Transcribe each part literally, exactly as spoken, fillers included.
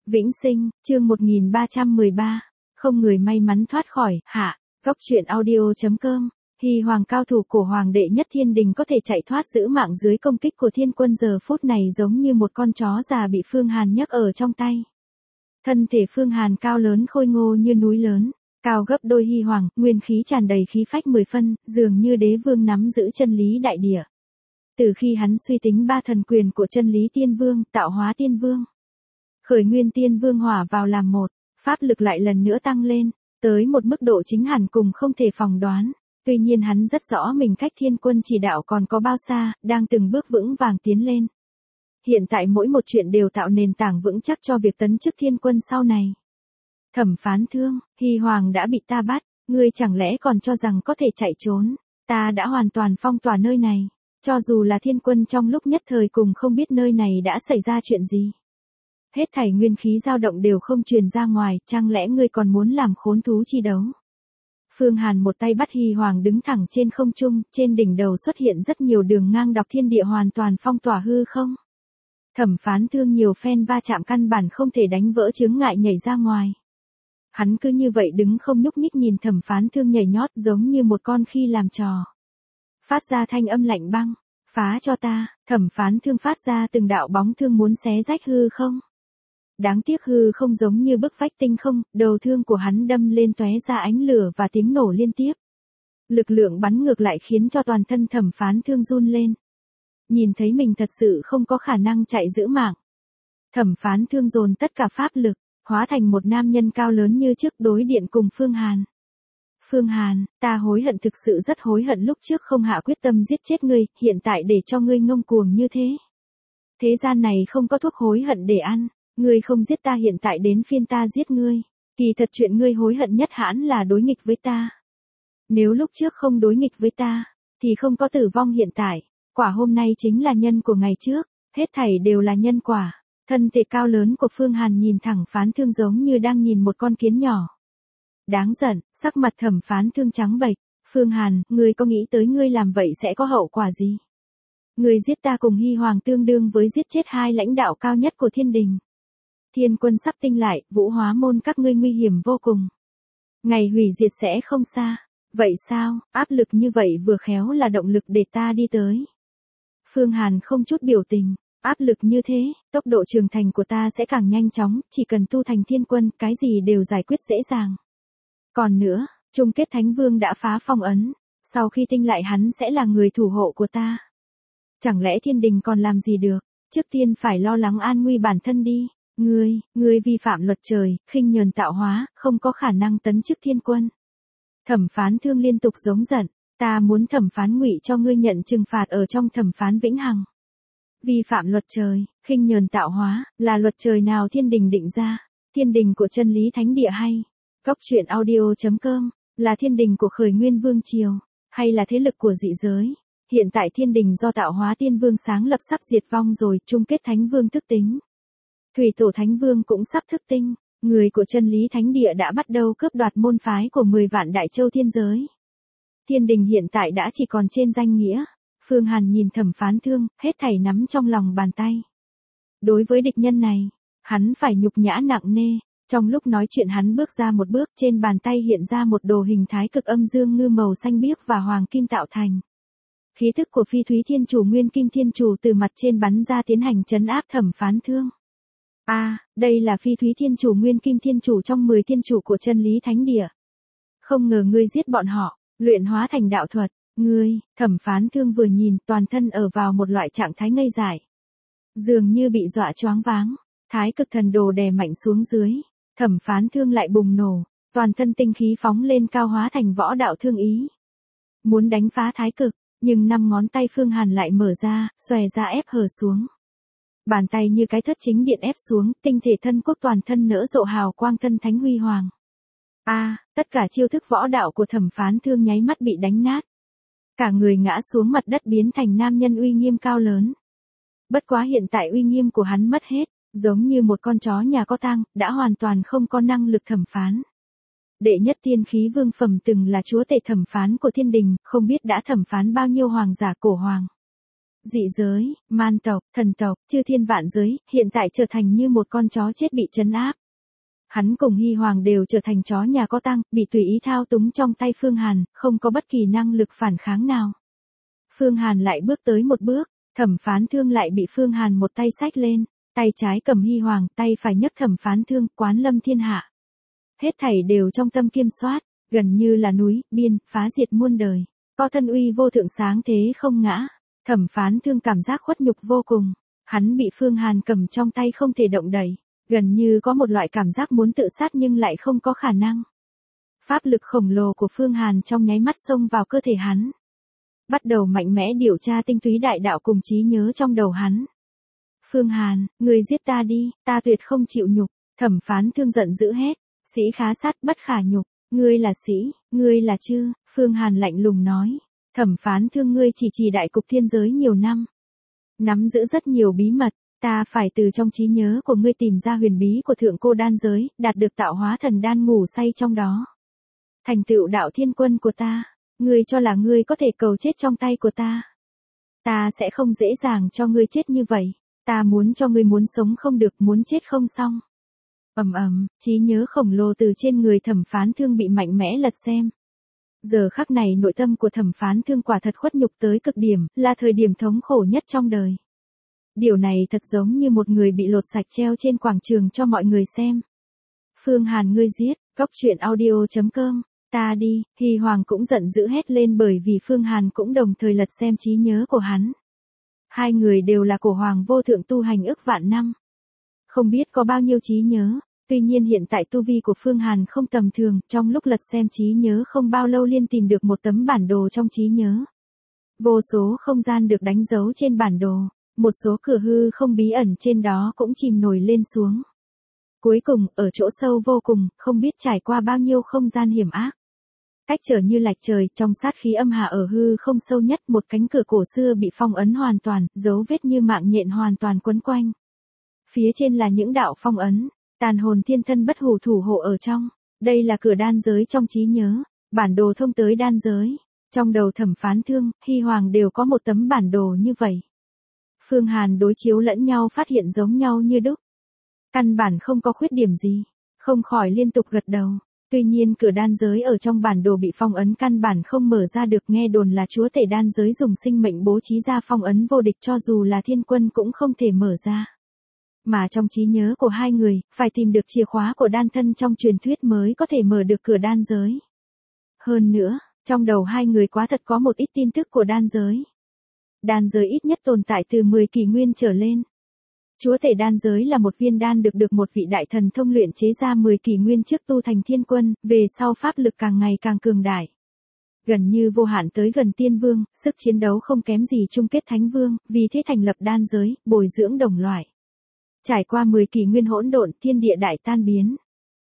Vĩnh sinh, chương một nghìn ba trăm mười ba. Không người may mắn thoát khỏi, hạ. Góc truyện audio.com. Hy hoàng cao thủ của hoàng đệ nhất thiên đình có thể chạy thoát giữ mạng dưới công kích của thiên quân giờ phút này giống như một con chó già bị Phương Hàn nhấc ở trong tay. Thân thể Phương Hàn cao lớn khôi ngô như núi lớn, cao gấp đôi Hy hoàng, nguyên khí tràn đầy khí phách mười phân, dường như đế vương nắm giữ chân lý đại địa. Từ khi hắn suy tính ba thần quyền của chân lý tiên vương, tạo hóa tiên vương, khởi nguyên tiên vương hòa vào làm một, pháp lực lại lần nữa tăng lên, tới một mức độ chính hẳn cùng không thể phỏng đoán. Tuy nhiên hắn rất rõ mình cách thiên quân chỉ đạo còn có bao xa, đang từng bước vững vàng tiến lên. Hiện tại mỗi một chuyện đều tạo nền tảng vững chắc cho việc tấn chức thiên quân sau này. Thẩm Phán Thương, Hy hoàng đã bị ta bắt, ngươi chẳng lẽ còn cho rằng có thể chạy trốn, ta đã hoàn toàn phong tỏa nơi này, cho dù là thiên quân trong lúc nhất thời cùng không biết nơi này đã xảy ra chuyện gì. Hết thảy nguyên khí dao động đều không truyền ra ngoài, chẳng lẽ ngươi còn muốn làm khốn thú chi đấu? Phương Hàn một tay bắt Hy hoàng đứng thẳng trên không trung, trên đỉnh đầu xuất hiện rất nhiều đường ngang đọc thiên địa hoàn toàn phong tỏa hư không. Thẩm Phán Thương nhiều phen va chạm căn bản không thể đánh vỡ chướng ngại nhảy ra ngoài. Hắn cứ như vậy đứng không nhúc nhích nhìn Thẩm Phán Thương nhảy nhót giống như một con khi làm trò. Phát ra thanh âm lạnh băng, phá cho ta, Thẩm Phán Thương phát ra từng đạo bóng thương muốn xé rách hư không. Đáng tiếc hư không giống như bức vách tinh không, đầu thương của hắn đâm lên tóe ra ánh lửa và tiếng nổ liên tiếp. Lực lượng bắn ngược lại khiến cho toàn thân Thẩm Phán Thương run lên. Nhìn thấy mình thật sự không có khả năng chạy giữ mạng. Thẩm Phán Thương dồn tất cả pháp lực, hóa thành một nam nhân cao lớn như trước đối điện cùng Phương Hàn. Phương Hàn, ta hối hận thực sự rất hối hận lúc trước không hạ quyết tâm giết chết ngươi, hiện tại để cho ngươi ngông cuồng như thế. Thế gian này không có thuốc hối hận để ăn. Ngươi không giết ta hiện tại đến phiên ta giết ngươi. Kỳ thật chuyện ngươi hối hận nhất hẳn là đối nghịch với ta. Nếu lúc trước không đối nghịch với ta, thì không có tử vong hiện tại. Quả hôm nay chính là nhân của ngày trước, hết thảy đều là nhân quả. Thân thể cao lớn của Phương Hàn nhìn thẳng Phán Thương giống như đang nhìn một con kiến nhỏ. Đáng giận, sắc mặt Thẩm Phán Thương trắng bệch. Phương Hàn, ngươi có nghĩ tới ngươi làm vậy sẽ có hậu quả gì? Ngươi giết ta cùng Hy hoàng tương đương với giết chết hai lãnh đạo cao nhất của thiên đình. Thiên quân sắp tinh lại, Vũ Hóa môn các ngươi nguy hiểm vô cùng. Ngày hủy diệt sẽ không xa. Vậy sao, áp lực như vậy vừa khéo là động lực để ta đi tới. Phương Hàn không chút biểu tình, áp lực như thế, tốc độ trưởng thành của ta sẽ càng nhanh chóng, chỉ cần tu thành thiên quân, cái gì đều giải quyết dễ dàng. Còn nữa, chung kết thánh vương đã phá phong ấn, sau khi tinh lại hắn sẽ là người thủ hộ của ta. Chẳng lẽ thiên đình còn làm gì được, trước tiên phải lo lắng an nguy bản thân đi. Ngươi, ngươi vi phạm luật trời, khinh nhờn tạo hóa, không có khả năng tấn chức thiên quân. Thẩm Phán Thương liên tục giống giận, ta muốn thẩm phán ngụy cho ngươi nhận trừng phạt ở trong thẩm phán vĩnh hằng. Vi phạm luật trời, khinh nhờn tạo hóa, là luật trời nào thiên đình định ra? Thiên đình của chân lý thánh địa hay? Góc truyện audio.com, là thiên đình của khởi nguyên vương triều, hay là thế lực của dị giới? Hiện tại thiên đình do tạo hóa tiên vương sáng lập sắp diệt vong rồi, chung kết thánh vương thức tính. Thủy tổ thánh vương cũng sắp thức tinh, người của chân lý thánh địa đã bắt đầu cướp đoạt môn phái của mười vạn đại châu thiên giới. Thiên đình hiện tại đã chỉ còn trên danh nghĩa. Phương Hàn nhìn Thẩm Phán Thương, hết thảy nắm trong lòng bàn tay. Đối với địch nhân này, hắn phải nhục nhã nặng nề. Trong lúc nói chuyện hắn bước ra một bước, trên bàn tay hiện ra một đồ hình thái cực âm dương ngư màu xanh biếc và hoàng kim tạo thành. Khí thức của Phi Thúy Thiên Chủ Nguyên Kim Thiên Chủ từ mặt trên bắn ra tiến hành trấn áp Thẩm Phán Thương. A, à, đây là Phi Thúy Thiên Chủ Nguyên Kim Thiên Chủ trong mười thiên chủ của chân lý thánh địa. Không ngờ ngươi giết bọn họ, luyện hóa thành đạo thuật, ngươi, Thẩm Phán Thương vừa nhìn, toàn thân ở vào một loại trạng thái ngây dại. Dường như bị dọa choáng váng, thái cực thần đồ đè mạnh xuống dưới, Thẩm Phán Thương lại bùng nổ, toàn thân tinh khí phóng lên cao hóa thành võ đạo thương ý. Muốn đánh phá thái cực, nhưng năm ngón tay Phương Hàn lại mở ra, xòe ra ép hở xuống. Bàn tay như cái thất chính điện ép xuống, tinh thể thân quốc toàn thân nở rộ hào quang thân thánh huy hoàng. A, à, tất cả chiêu thức võ đạo của Thẩm Phán Thương nháy mắt bị đánh nát. Cả người ngã xuống mặt đất biến thành nam nhân uy nghiêm cao lớn. Bất quá hiện tại uy nghiêm của hắn mất hết, giống như một con chó nhà có tang, đã hoàn toàn không có năng lực thẩm phán. Đệ nhất tiên khí vương phẩm từng là chúa tể thẩm phán của thiên đình, không biết đã thẩm phán bao nhiêu hoàng giả cổ hoàng. dị giới, man tộc, thần tộc, chư thiên vạn giới, hiện tại trở thành như một con chó chết bị trấn áp. Hắn cùng Hy Hoàng đều trở thành chó nhà có tang, bị tùy ý thao túng trong tay Phương Hàn, không có bất kỳ năng lực phản kháng nào. Phương Hàn lại bước tới một bước, Thẩm Phán Thương lại bị Phương Hàn một tay xách lên, tay trái cầm Hy Hoàng, tay phải nhấc Thẩm Phán Thương, quán lâm thiên hạ. Hết thảy đều trong tâm kiểm soát, gần như là núi, biên, phá diệt muôn đời, có thân uy vô thượng sáng thế không ngã. Thẩm Phán Thương cảm giác khuất nhục vô cùng, hắn bị Phương Hàn cầm trong tay không thể động đậy, gần như có một loại cảm giác muốn tự sát nhưng lại không có khả năng. Pháp lực khổng lồ của Phương Hàn trong nháy mắt xông vào cơ thể hắn, bắt đầu mạnh mẽ điều tra tinh túy đại đạo cùng trí nhớ trong đầu hắn. Phương Hàn, ngươi giết ta đi, ta tuyệt không chịu nhục. Thẩm Phán Thương giận dữ hét, sĩ khá sát bất khả nhục, ngươi là sĩ, ngươi là chư. Phương Hàn lạnh lùng nói, Thẩm Phán Thương, ngươi chỉ trì đại cục thiên giới nhiều năm, nắm giữ rất nhiều bí mật, ta phải từ trong trí nhớ của ngươi tìm ra huyền bí của thượng cô đan giới, đạt được tạo hóa thần đan ngủ say trong đó. Thành tựu đạo thiên quân của ta, ngươi cho là ngươi có thể cầu chết trong tay của ta. Ta sẽ không dễ dàng cho ngươi chết như vậy, ta muốn cho ngươi muốn sống không được, muốn chết không xong. Ầm ầm, trí nhớ khổng lồ từ trên người Thẩm Phán Thương bị mạnh mẽ lật xem. Giờ khắc này nội tâm của Thẩm Phán Thương quả thật khuất nhục tới cực điểm, là thời điểm thống khổ nhất trong đời. Điều này thật giống như một người bị lột sạch treo trên quảng trường cho mọi người xem. Phương Hàn, ngươi giết, góc truyện audio chấm com, ta đi. Hy Hoàng cũng giận dữ hét lên bởi vì Phương Hàn cũng đồng thời lật xem trí nhớ của hắn. Hai người đều là cổ hoàng vô thượng tu hành ức vạn năm, không biết có bao nhiêu trí nhớ. Tuy nhiên hiện tại tu vi của Phương Hàn không tầm thường, trong lúc lật xem trí nhớ không bao lâu liền tìm được một tấm bản đồ trong trí nhớ. Vô số không gian được đánh dấu trên bản đồ, một số cửa hư không bí ẩn trên đó cũng chìm nổi lên xuống. Cuối cùng, ở chỗ sâu vô cùng, không biết trải qua bao nhiêu không gian hiểm ác, cách trở như lạch trời, trong sát khí âm hà ở hư không sâu nhất, một cánh cửa cổ xưa bị phong ấn hoàn toàn, dấu vết như mạng nhện hoàn toàn quấn quanh. Phía trên là những đạo phong ấn, tàn hồn thiên thân bất hủ thủ hộ ở trong. Đây là cửa đan giới trong trí nhớ, bản đồ thông tới đan giới. Trong đầu Thẩm Phán Thương, Hy Hoàng đều có một tấm bản đồ như vậy. Phương Hàn đối chiếu lẫn nhau phát hiện giống nhau như đúc, căn bản không có khuyết điểm gì, không khỏi liên tục gật đầu. Tuy nhiên cửa đan giới ở trong bản đồ bị phong ấn căn bản không mở ra được, nghe đồn là chúa tể đan giới dùng sinh mệnh bố trí ra phong ấn vô địch, cho dù là thiên quân cũng không thể mở ra. Mà trong trí nhớ của hai người, phải tìm được chìa khóa của đan thân trong truyền thuyết mới có thể mở được cửa đan giới. Hơn nữa, trong đầu hai người quá thật có một ít tin tức của đan giới. Đan giới ít nhất tồn tại từ mười kỷ nguyên trở lên. Chúa tể đan giới là một viên đan được được một vị đại thần thông luyện chế ra mười kỷ nguyên trước tu thành thiên quân, về sau pháp lực càng ngày càng cường đại, gần như vô hạn tới gần tiên vương, sức chiến đấu không kém gì chung kết thánh vương, vì thế thành lập đan giới, bồi dưỡng đồng loại. Trải qua mười kỷ nguyên hỗn độn, thiên địa đại tan biến,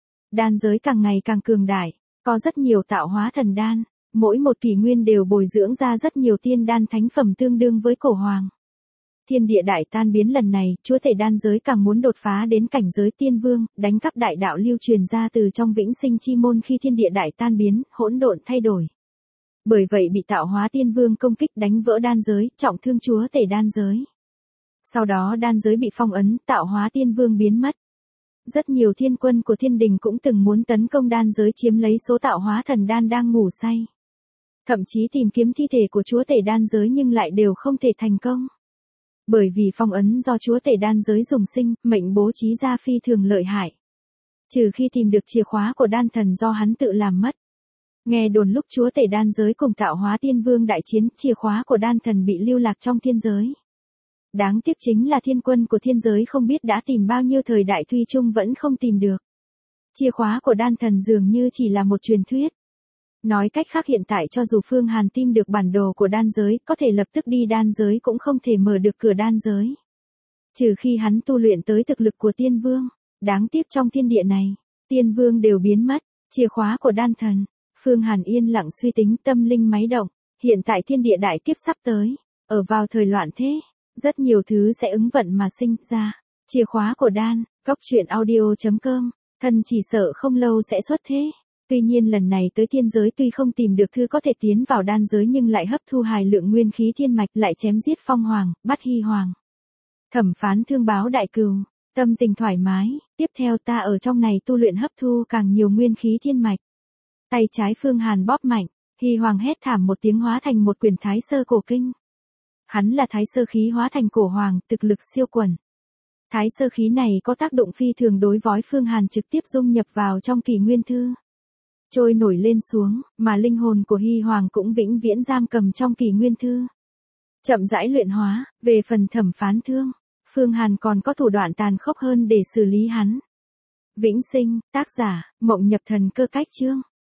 đan giới càng ngày càng cường đại, có rất nhiều tạo hóa thần đan, mỗi một kỷ nguyên đều bồi dưỡng ra rất nhiều tiên đan thánh phẩm tương đương với cổ hoàng. Thiên địa đại tan biến lần này, chúa tể đan giới càng muốn đột phá đến cảnh giới tiên vương, đánh cắp đại đạo lưu truyền ra từ trong vĩnh sinh chi môn khi thiên địa đại tan biến, hỗn độn thay đổi. Bởi vậy bị tạo hóa tiên vương công kích, đánh vỡ đan giới, trọng thương chúa tể đan giới. Sau đó đan giới bị phong ấn, tạo hóa tiên vương biến mất. Rất nhiều thiên quân của thiên đình cũng từng muốn tấn công đan giới chiếm lấy số tạo hóa thần đan đang ngủ say. Thậm chí tìm kiếm thi thể của chúa tể đan giới nhưng lại đều không thể thành công. Bởi vì phong ấn do chúa tể đan giới dùng sinh, mệnh bố trí ra phi thường lợi hại. Trừ khi tìm được chìa khóa của đan thần do hắn tự làm mất. Nghe đồn lúc chúa tể đan giới cùng tạo hóa tiên vương đại chiến, chìa khóa của đan thần bị lưu lạc trong thiên giới. Đáng tiếc chính là thiên quân của thiên giới không biết đã tìm bao nhiêu thời đại Thủy Chung vẫn không tìm được. Chìa khóa của đan thần dường như chỉ là một truyền thuyết. Nói cách khác hiện tại cho dù Phương Hàn tìm được bản đồ của đan giới, có thể lập tức đi đan giới cũng không thể mở được cửa đan giới. Trừ khi hắn tu luyện tới thực lực của tiên vương. Đáng tiếc trong thiên địa này, tiên vương đều biến mất, chìa khóa của đan thần. Phương Hàn yên lặng suy tính, tâm linh máy động. Hiện tại thiên địa đại kiếp sắp tới, ở vào thời loạn thế, rất nhiều thứ sẽ ứng vận mà sinh ra. Chìa khóa của đan, góc truyện audio chấm com, thân chỉ sợ không lâu sẽ xuất thế. Tuy nhiên lần này tới thiên giới tuy không tìm được thư có thể tiến vào đan giới nhưng lại hấp thu hài lượng nguyên khí thiên mạch, lại chém giết Phong Hoàng, bắt Hy Hoàng. Thẩm Phán Thương báo đại cừu, tâm tình thoải mái, tiếp theo ta ở trong này tu luyện hấp thu càng nhiều nguyên khí thiên mạch. Tay trái Phương Hàn bóp mạnh, Hy Hoàng hét thảm một tiếng hóa thành một quyển Thái Sơ cổ kinh. Hắn là Thái Sơ khí hóa thành cổ hoàng, thực lực siêu quần. Thái Sơ khí này có tác động phi thường đối với Phương Hàn trực tiếp dung nhập vào trong Kỷ Nguyên Thư. Trôi nổi lên xuống, mà linh hồn của Hy Hoàng cũng vĩnh viễn giam cầm trong Kỷ Nguyên Thư. Chậm rãi luyện hóa, về phần Thẩm Phán Thương, Phương Hàn còn có thủ đoạn tàn khốc hơn để xử lý hắn. Vĩnh sinh, tác giả, Mộng Nhập Thần Cơ Cách Chương.